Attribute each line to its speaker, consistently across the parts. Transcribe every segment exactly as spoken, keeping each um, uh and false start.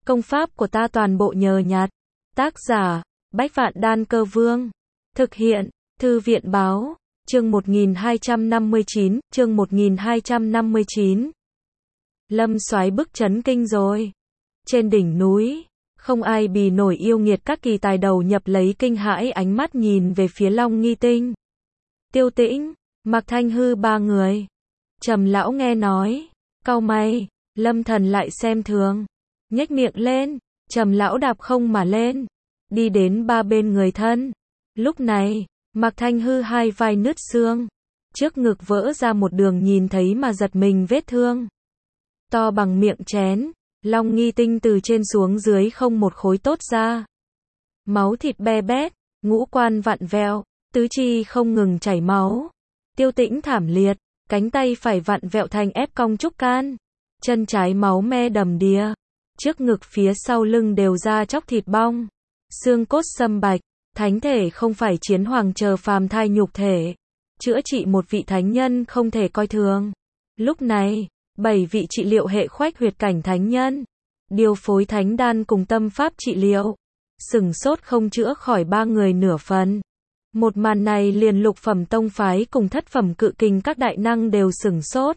Speaker 1: Công pháp của ta toàn bộ nhờ nhặt. Tác giả, Bách Vạn Đan Cơ Vương. Thực hiện, Thư viện Báo. Chương một nghìn hai trăm năm mươi chín, chương một nghìn hai trăm năm mươi chín. Lâm Soái bức chấn kinh rồi. Trên đỉnh núi, không ai bì nổi yêu nghiệt các kỳ tài đầu nhập lấy kinh hãi ánh mắt nhìn về phía Long Nghi Tinh. Tiêu Tĩnh, Mạc Thanh Hư ba người. Trầm lão nghe nói, cau mày, Lâm Thần lại xem thường, nhếch miệng lên, Trầm lão đạp không mà lên, đi đến ba bên người thân. Lúc này, Mạc Thanh Hư hai vai nứt xương, trước ngực vỡ ra một đường nhìn thấy mà giật mình vết thương to bằng miệng chén. Long Nghi Tinh từ trên xuống dưới không một khối tốt ra, máu thịt be bét, ngũ quan vặn vẹo, tứ chi không ngừng chảy máu. Tiêu Tĩnh thảm liệt, cánh tay phải vặn vẹo thành ép cong trúc can, chân trái máu me đầm đìa, trước ngực phía sau lưng đều da chóc thịt bong, xương cốt xâm bạch. Thánh thể không phải chiến hoàng chờ phàm thai nhục thể, chữa trị một vị thánh nhân không thể coi thường. Lúc này, bảy vị trị liệu hệ khoách huyệt cảnh thánh nhân, điều phối thánh đan cùng tâm pháp trị liệu, sửng sốt không chữa khỏi ba người nửa phần. Một màn này liền lục phẩm tông phái cùng thất phẩm cự kình các đại năng đều sửng sốt.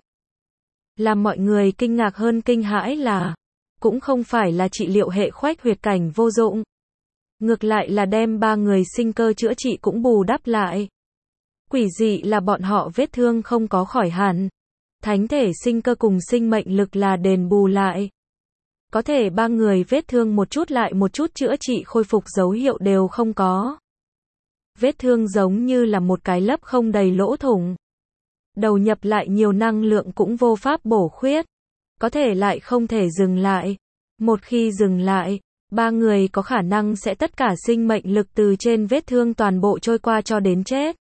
Speaker 1: Làm mọi người kinh ngạc hơn kinh hãi là, cũng không phải là trị liệu hệ khoách huyệt cảnh vô dụng, ngược lại là đem ba người sinh cơ chữa trị cũng bù đắp lại. Quỷ dị là bọn họ vết thương không có khỏi hẳn, thánh thể sinh cơ cùng sinh mệnh lực là đền bù lại. Có thể ba người vết thương một chút lại một chút chữa trị khôi phục dấu hiệu đều không có. Vết thương giống như là một cái lấp không đầy lỗ thủng. Đầu nhập lại nhiều năng lượng cũng vô pháp bổ khuyết. Có thể lại không thể dừng lại. Một khi dừng lại, ba người có khả năng sẽ tất cả sinh mệnh lực từ trên vết thương toàn bộ trôi qua cho đến chết.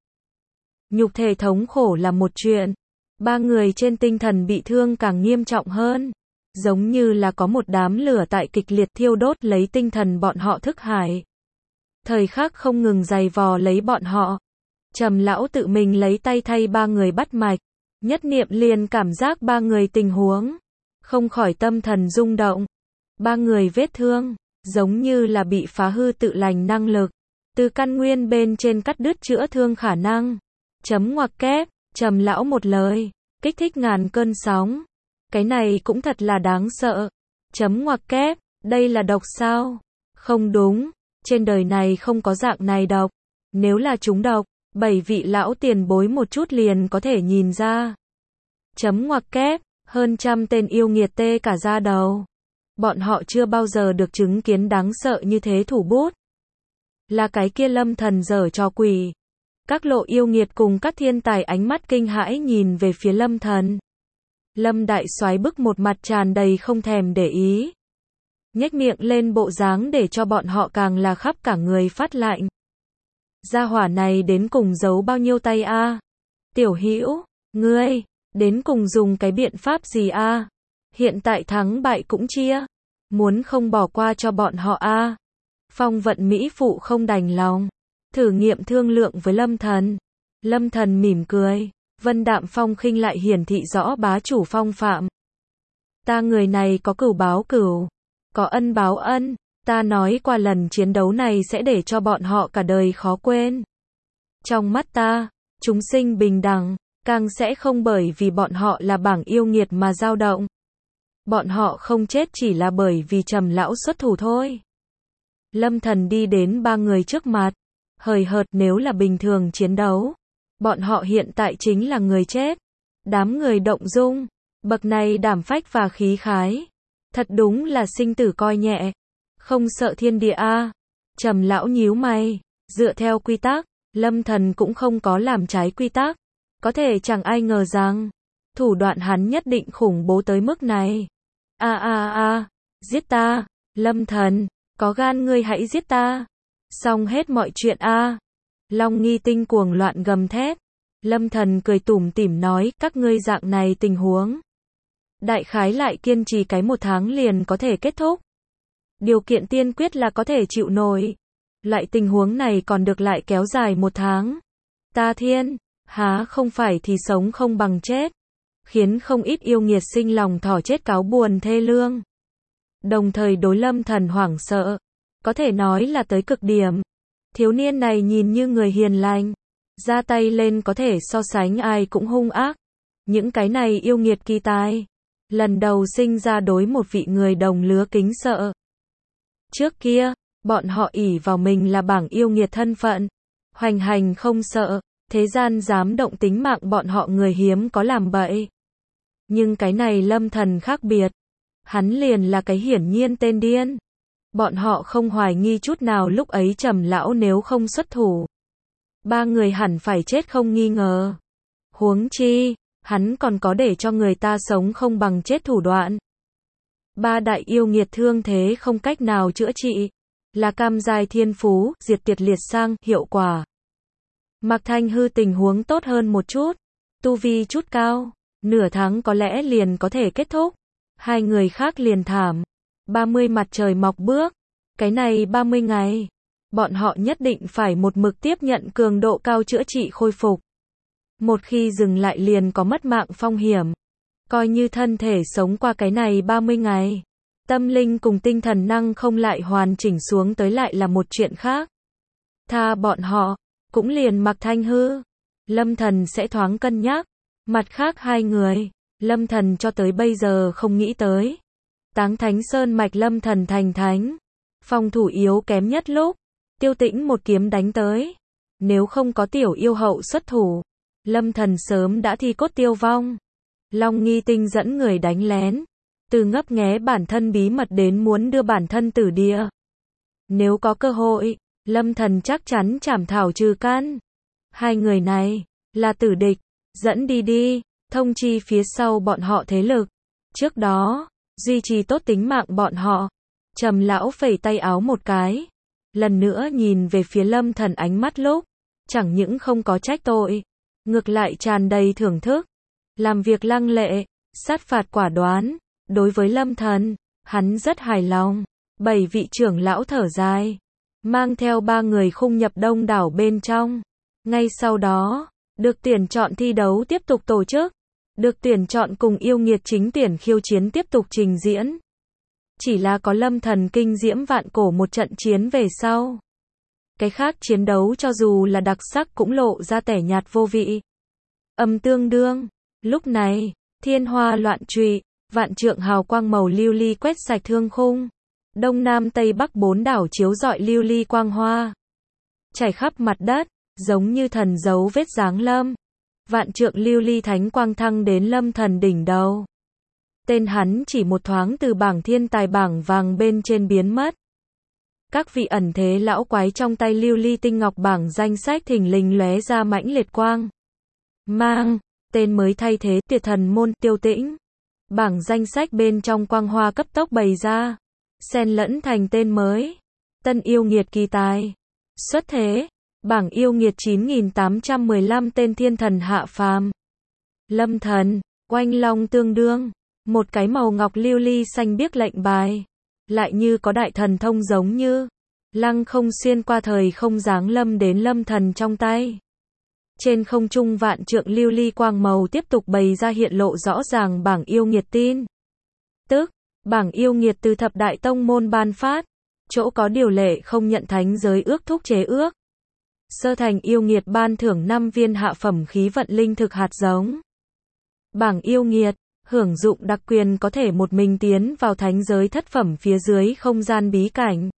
Speaker 1: Nhục thể thống khổ là một chuyện. Ba người trên tinh thần bị thương càng nghiêm trọng hơn. Giống như là có một đám lửa tại kịch liệt thiêu đốt lấy tinh thần bọn họ thức hải. Thời khắc không ngừng giày vò lấy bọn họ. Trầm lão tự mình lấy tay thay ba người bắt mạch. Nhất niệm liền cảm giác ba người tình huống. Không khỏi tâm thần rung động. Ba người vết thương, giống như là bị phá hư tự lành năng lực. Từ căn nguyên bên trên cắt đứt chữa thương khả năng. Chấm ngoặc kép, Trầm lão một lời, kích thích ngàn cơn sóng. Cái này cũng thật là đáng sợ. Chấm ngoặc kép, đây là độc sao? Không đúng, trên đời này không có dạng này độc. Nếu là chúng độc, bảy vị lão tiền bối một chút liền có thể nhìn ra. Chấm ngoặc kép, hơn trăm tên yêu nghiệt tê cả da đầu. Bọn họ chưa bao giờ được chứng kiến đáng sợ như thế thủ bút. Là cái kia Lâm Thần giở trò quỷ. Các lộ yêu nghiệt cùng các thiên tài ánh mắt kinh hãi nhìn về phía Lâm Thần. Lâm đại soái bức một mặt tràn đầy không thèm để ý. Nhếch miệng lên bộ dáng để cho bọn họ càng là khắp cả người phát lạnh. Gia hỏa này đến cùng giấu bao nhiêu tay a? À? Tiểu Hữu, ngươi, đến cùng dùng cái biện pháp gì a? À? Hiện tại thắng bại cũng chia. Muốn không bỏ qua cho bọn họ a? À? Phong vận Mỹ phụ không đành lòng. Thử nghiệm thương lượng với Lâm Thần. Lâm Thần mỉm cười. Vân đạm phong khinh lại hiển thị rõ bá chủ phong phạm. Ta người này có cửu báo cửu, có ân báo ân, ta nói qua lần chiến đấu này sẽ để cho bọn họ cả đời khó quên. Trong mắt ta, chúng sinh bình đẳng, càng sẽ không bởi vì bọn họ là bảng yêu nghiệt mà dao động. Bọn họ không chết chỉ là bởi vì Trầm lão xuất thủ thôi. Lâm Thần đi đến ba người trước mặt, hời hợt nếu là bình thường chiến đấu. Bọn họ hiện tại chính là người chết. Đám người động dung, bậc này đảm phách và khí khái. Thật đúng là sinh tử coi nhẹ. Không sợ thiên địa a? À? Trầm lão nhíu mày, dựa theo quy tắc, Lâm Thần cũng không có làm trái quy tắc. Có thể chẳng ai ngờ rằng, thủ đoạn hắn nhất định khủng bố tới mức này. A a a, giết ta, Lâm Thần, có gan ngươi hãy giết ta. Xong hết mọi chuyện a. À? Long Nghi Tinh cuồng loạn gầm thét. Lâm Thần cười tủm tỉm nói, các ngươi dạng này tình huống. Đại khái lại kiên trì cái một tháng liền có thể kết thúc. Điều kiện tiên quyết là có thể chịu nổi. Loại tình huống này còn được lại kéo dài một tháng. Ta thiên, há không phải thì sống không bằng chết. Khiến không ít yêu nghiệt sinh lòng thỏ chết cáo buồn thê lương. đồng thời đối Lâm Thần hoảng sợ, có thể nói là tới cực điểm. Thiếu niên này nhìn như người hiền lành, ra tay lên có thể so sánh ai cũng hung ác. Những cái này yêu nghiệt kỳ tài, lần đầu sinh ra đối một vị người đồng lứa kính sợ. Trước kia, bọn họ ỷ vào mình là bảng yêu nghiệt thân phận, hoành hành không sợ, thế gian dám động tính mạng bọn họ người hiếm có làm bậy. Nhưng cái này Lâm Thần khác biệt, hắn liền là cái hiển nhiên tên điên. Bọn họ không hoài nghi chút nào lúc ấy Trầm lão nếu không xuất thủ, ba người hẳn phải chết không nghi ngờ. Huống chi, hắn còn có để cho người ta sống không bằng chết thủ đoạn. Ba đại yêu nghiệt thương thế không cách nào chữa trị, là cam giai thiên phú, diệt tiệt liệt sang, hiệu quả. Mạc Thanh Hư tình huống tốt hơn một chút, tu vi chút cao, nửa tháng có lẽ liền có thể kết thúc. Hai người khác liền thảm. ba mươi mặt trời mọc bước, cái này ba mươi ngày, bọn họ nhất định phải một mực tiếp nhận cường độ cao chữa trị khôi phục. Một khi dừng lại liền có mất mạng phong hiểm. Coi như thân thể sống qua cái này ba mươi ngày, tâm linh cùng tinh thần năng không lại hoàn chỉnh xuống tới lại là một chuyện khác. Tha bọn họ, cũng liền Mạc Thanh Hư, Lâm Thần sẽ thoáng cân nhắc. Mặt khác hai người, Lâm Thần cho tới bây giờ không nghĩ tới. Táng Thánh Sơn mạch Lâm Thần thành thánh, phòng thủ yếu kém nhất lúc, Tiêu Tĩnh một kiếm đánh tới. Nếu không có tiểu yêu hậu xuất thủ, Lâm Thần sớm đã thi cốt tiêu vong. Long Nghi Tinh dẫn người đánh lén, từ ngấp nghé bản thân bí mật đến muốn đưa bản thân tử địa. Nếu có cơ hội, Lâm Thần chắc chắn chảm thảo trừ căn. Hai người này, là tử địch, dẫn đi đi, thông chi phía sau bọn họ thế lực. Trước đó, duy trì tốt tính mạng bọn họ. Trầm lão phẩy tay áo một cái, lần nữa nhìn về phía Lâm Thần ánh mắt lúc, chẳng những không có trách tội, ngược lại tràn đầy thưởng thức. Làm việc lăng lệ, sát phạt quả đoán, đối với Lâm Thần, hắn rất hài lòng. Bảy vị trưởng lão thở dài, mang theo ba người khung nhập đông đảo bên trong. Ngay sau đó, được tuyển chọn thi đấu tiếp tục tổ chức, được tuyển chọn cùng yêu nghiệt chính tuyển khiêu chiến tiếp tục trình diễn. Chỉ là có Lâm Thần kinh diễm vạn cổ một trận chiến về sau, cái khác chiến đấu cho dù là đặc sắc cũng lộ ra tẻ nhạt vô vị. Âm tương đương, lúc này, thiên hoa loạn trụy, vạn trượng hào quang màu lưu ly quét sạch thương khung. Đông Nam Tây Bắc bốn đảo chiếu rọi lưu ly quang hoa, chảy khắp mặt đất, giống như thần dấu vết giáng lâm. Vạn trượng lưu ly thánh quang thăng đến Lâm Thần đỉnh đầu. Tên hắn chỉ một thoáng từ bảng thiên tài bảng vàng bên trên biến mất. Các vị ẩn thế lão quái trong tay lưu ly tinh ngọc bảng danh sách thình lình lóe ra mãnh liệt quang mang, tên mới thay thế Tuyệt Thần môn Tiêu Tĩnh. Bảng danh sách bên trong quang hoa cấp tốc bày ra, xen lẫn thành tên mới. Tân yêu nghiệt kỳ tài xuất thế, bảng yêu nghiệt chín nghìn tám trăm mười lăm tên thiên thần hạ phàm. Lâm Thần, oanh long tương đương, một cái màu ngọc lưu ly xanh biếc lệnh bài, lại như có đại thần thông giống như lăng không xuyên qua thời không giáng lâm đến Lâm Thần trong tay. Trên không trung vạn trượng lưu ly quang màu tiếp tục bày ra hiện lộ rõ ràng bảng yêu nghiệt tin. Tức, bảng yêu nghiệt từ thập đại tông môn ban phát, chỗ có điều lệ không nhận thánh giới ước thúc chế ước. Sơ thành yêu nghiệt ban thưởng năm viên hạ phẩm khí vận linh thực hạt giống. Bảng yêu nghiệt, hưởng dụng đặc quyền có thể một mình tiến vào thánh giới thất phẩm phía dưới không gian bí cảnh.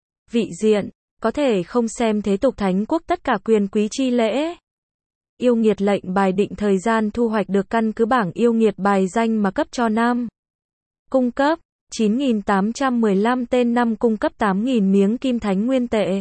Speaker 1: Vị diện, có thể không xem thế tục thánh quốc tất cả quyền quý chi lễ. Yêu nghiệt lệnh bài định thời gian thu hoạch được căn cứ bảng yêu nghiệt bài danh mà cấp cho năm. Cung cấp, chín nghìn tám trăm mười lăm tên năm cung cấp tám nghìn miếng kim thánh nguyên tệ.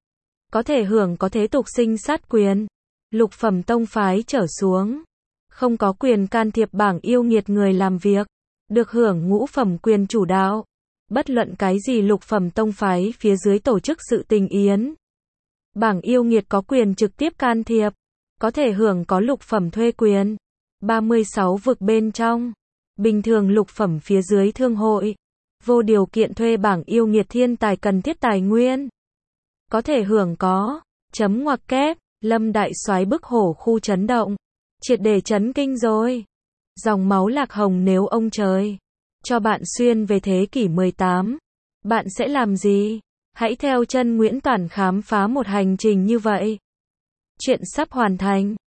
Speaker 1: Có thể hưởng có thế tục sinh sát quyền. Lục phẩm tông phái trở xuống, không có quyền can thiệp bảng yêu nghiệt người làm việc, được hưởng ngũ phẩm quyền chủ đạo. Bất luận cái gì lục phẩm tông phái phía dưới tổ chức sự tình yến, bảng yêu nghiệt có quyền trực tiếp can thiệp, có thể hưởng có lục phẩm thuê quyền. ba mươi sáu vực bên trong, bình thường lục phẩm phía dưới thương hội, vô điều kiện thuê bảng yêu nghiệt thiên tài cần thiết tài nguyên, có thể hưởng có, chấm ngoặc kép, Lâm đại soái bức hổ khu chấn động, triệt để chấn kinh rồi. Dòng máu lạc hồng nếu ông trời, cho bạn xuyên về thế kỷ mười tám. Bạn sẽ làm gì? Hãy theo chân Nguyễn Toản khám phá một hành trình như vậy. Chuyện sắp hoàn thành.